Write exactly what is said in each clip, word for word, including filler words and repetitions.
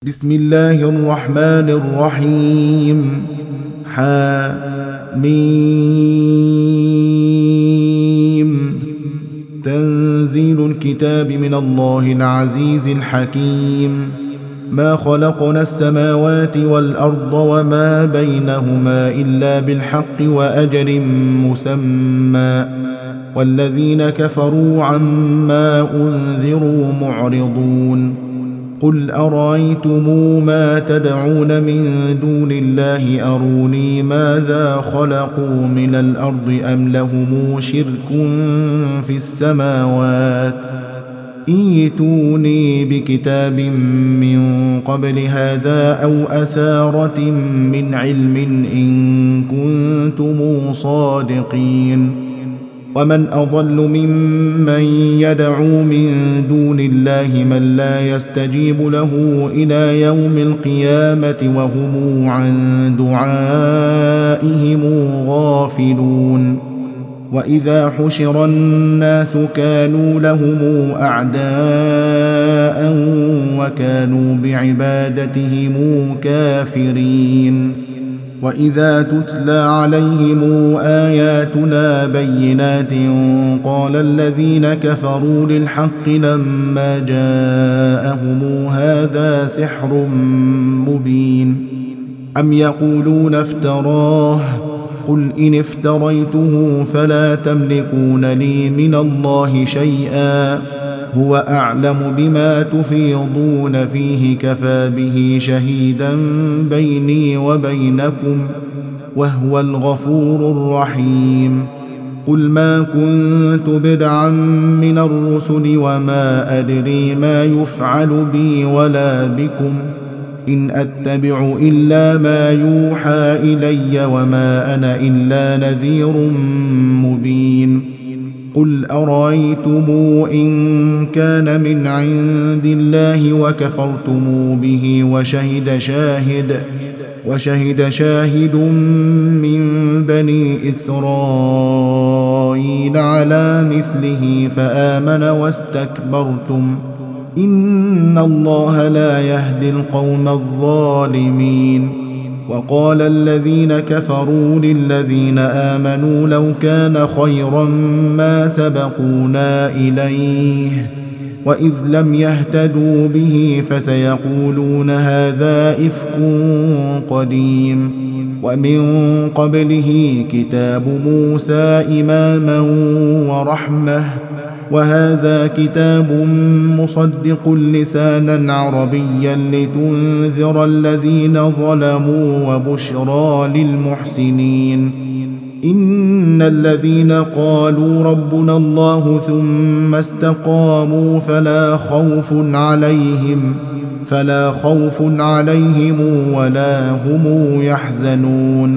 بسم الله الرحمن الرحيم. حميم. تنزيل الكتاب من الله العزيز الحكيم. ما خلقنا السماوات والأرض وما بينهما إلا بالحق وأجل مسمى، والذين كفروا عما أنذروا معرضون. قل أرأيتم ما تدعون من دون الله أروني ماذا خلقوا من الأرض أم لهم شرك في السماوات، ائتوني بكتاب من قبل هذا أو أثارة من علم إن كنتم صادقين. ومن أضل ممن يدعو من دون الله من لا يستجيب له إلى يوم القيامة وهم عن دعائهم غافلون. وإذا حشر الناس كانوا لهم أعداء وكانوا بعبادتهم كافرين. وإذا تتلى عليهم آياتنا بينات قال الذين كفروا للحق لما جاءهم هذا سحر مبين. أم يقولون افتراه، قل إن افتريته فلا تملكون لي من الله شيئا، هو أعلم بما تفيضون فيه كفى به شهيدا بيني وبينكم وهو الغفور الرحيم. قل ما كنت بدعا من الرسل وما أدري ما يفعل بي ولا بكم، إن أتبع إلا ما يوحى إلي وما أنا إلا نذير مبين. قل أرأيتم إن كان من عند الله وكفرتم به وشهد شاهد وشهد شاهد من بني إسرائيل على مثله فآمن واستكبرتم إن الله لا يهدي القوم الظالمين. وقال الذين كفروا للذين آمنوا لو كان خيرا ما سبقونا إليه، وإذ لم يهتدوا به فسيقولون هذا إفك قديم. ومن قبله كتاب موسى إماما ورحمة، وهذا كتاب مصدق لسانا عربيا لتنذر الذين ظلموا وبشرى للمحسنين. إن الذين قالوا ربنا الله ثم استقاموا فلا خوف عليهم فلا خوف عليهم ولا هم يحزنون.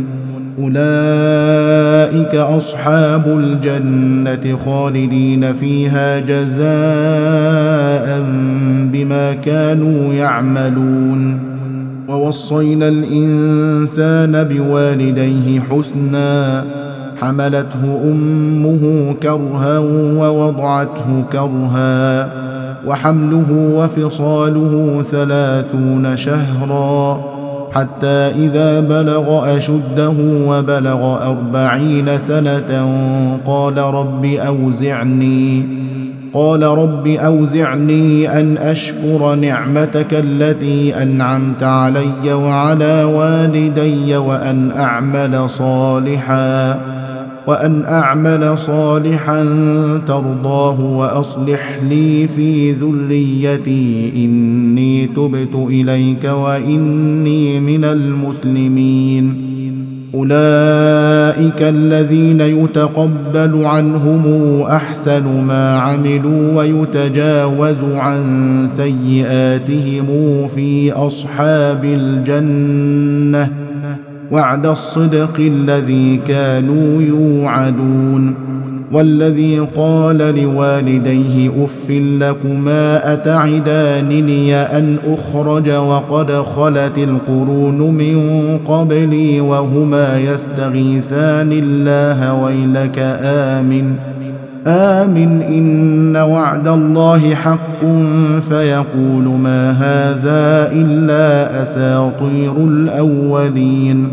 أولئك أصحاب الجنة خالدين فيها جزاء بما كانوا يعملون. ووصينا الإنسان بوالديه حسنا، حملته أمه كرها ووضعته كرها، وحمله وفصاله ثلاثون شهرا، حتى إذا بلغ أشده وبلغ أربعين سنة قال رب أوزعني قال رب أوزعني أن أشكر نعمتك التي أنعمت علي وعلى والدي وأن أعمل صالحا وأن أعمل صالحا ترضاه وأصلح لي في ذريتي إني تبت إليك وإني من المسلمين. أولئك الذين يتقبل عنهم أحسن ما عملوا ويتجاوز عن سيئاتهم في أصحاب الجنة، وعد الصدق الذي كانوا يوعدون. والذي قال لوالديه أف لكما أتعدانني أن أخرج وقد خلت القرون من قبلي وهما يستغيثان الله ويلك آمن آمن إن وعد الله حق فيقول ما هذا إلا أساطير الأولين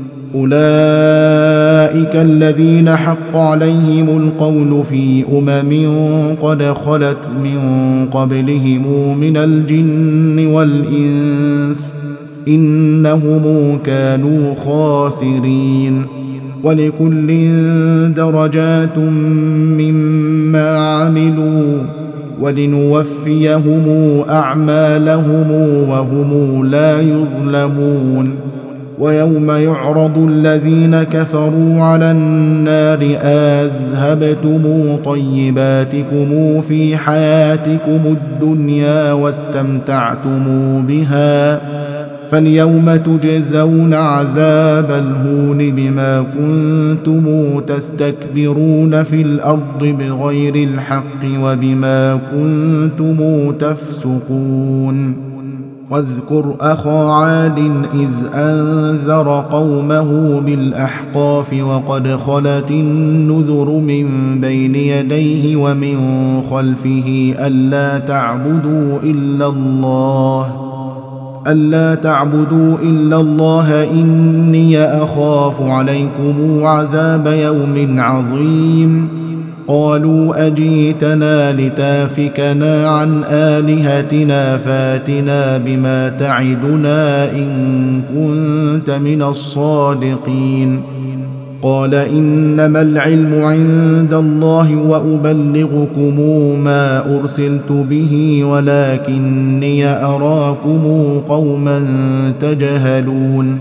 أولئك الذين حق عليهم القول في أمم قد خلت من قبلهم من الجن والإنس إنهم كانوا خاسرين ولكل درجات مما عملوا ولنوفيهم أعمالهم وهم لا يظلمون ويوم يعرض الذين كفروا على النار أذهبتم طيباتكم في حياتكم الدنيا واستمتعتم بها فاليوم تجزون عذاب الهون بما كنتم تستكبرون في الأرض بغير الحق وبما كنتم تفسقون واذكر أخا عاد إذ أنذر قومه بالأحقاف وقد خلت النذر من بين يديه ومن خلفه ألا تعبدوا إلا الله ألا تعبدوا إلا الله إني أخاف عليكم عذاب يوم عظيم قالوا أجيتنا لتافكنا عن آلهتنا فاتنا بما تعدنا إن كنت من الصادقين قال إنما العلم عند الله وأبلغكم ما أرسلت به ولكني أراكم قوما تجهلون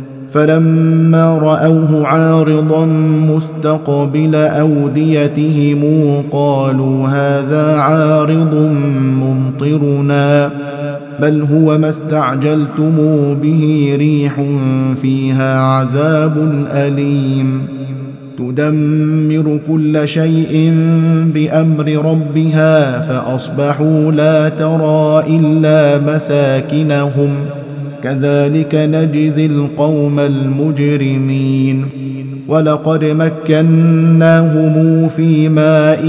فلما رأوه عارضا مستقبل أوديتهم قالوا هذا عارض ممطرنا بل هو ما استعجلتم به ريح فيها عذاب أليم تدمر كل شيء بأمر ربها فأصبحوا لا ترى إلا مساكنهم كذلك نجزي القوم المجرمين ولقد مكناهم في ماء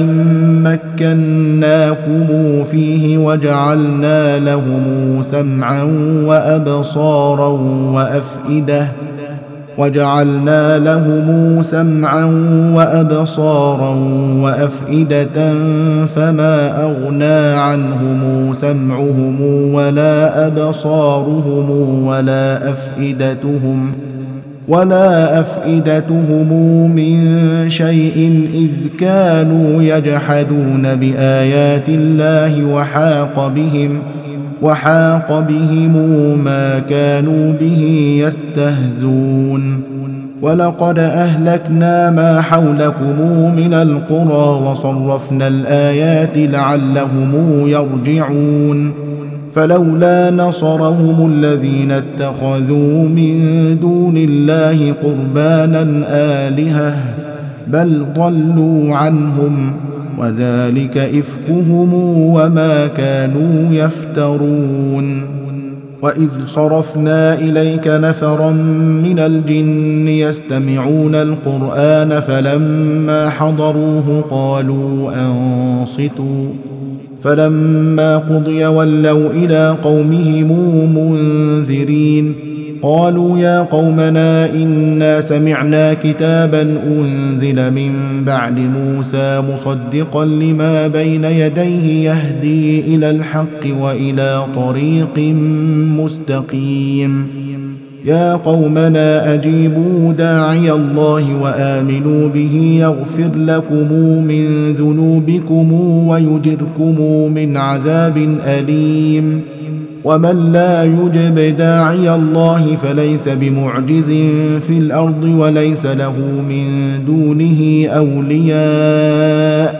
مكناكم فيه وجعلنا لهم سمعا وأبصارا وأفئدة وجعلنا لهم سمعا وأبصارا وأفئدة فما أغنى عنهم سمعهم ولا أبصارهم ولا أفئدتهم ولا أفئدتهم من شيء إذ كانوا يجحدون بآيات الله وحاق بهم وحاق بهم ما كانوا به يستهزون ولقد أهلكنا ما حولكم من القرى وصرفنا الآيات لعلهم يرجعون فلولا نصرهم الذين اتخذوا من دون الله قربانا آلهة بل ضلوا عنهم وذلك إفكهم وما كانوا يفترون وإذ صرفنا إليك نفرا من الجن يستمعون القرآن فلما حضروه قالوا أنصتوا فلما قضي ولوا إلى قومهم منذرين قالوا يا قومنا إنا سمعنا كتابا أنزل من بعد موسى مصدقا لما بين يديه يهدي إلى الحق وإلى طريق مستقيم يا قومنا أجيبوا داعي الله وآمنوا به يغفر لكم من ذنوبكم ويجركم من عذاب أليم ومن لا يجب داعي الله فليس بمعجز في الأرض وليس له من دونه أولياء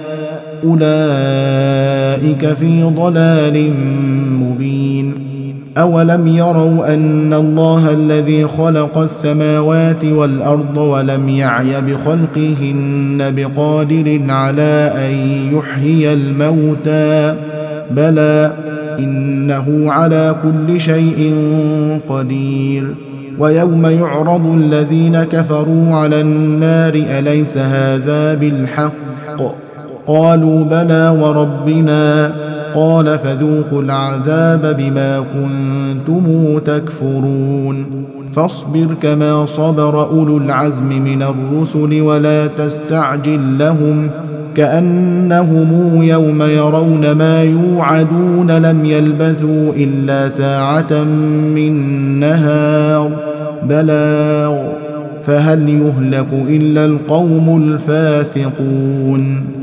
أولئك في ضلال مبين أولم يروا أن الله الذي خلق السماوات والأرض ولم يعي بخلقهن بقادر على أن يحيي الموتى بلى إنه على كل شيء قدير ويوم يعرض الذين كفروا على النار أليس هذا بالحق قالوا بلى وربنا قال فذوقوا العذاب بما كنتم تكفرون فاصبر كما صبر أولو العزم من الرسل ولا تستعجل لهم كأنهم يوم يرون ما يوعدون لم يلبثوا إلا ساعة من نهار بلاغ فهل يهلك إلا القوم الفاسقون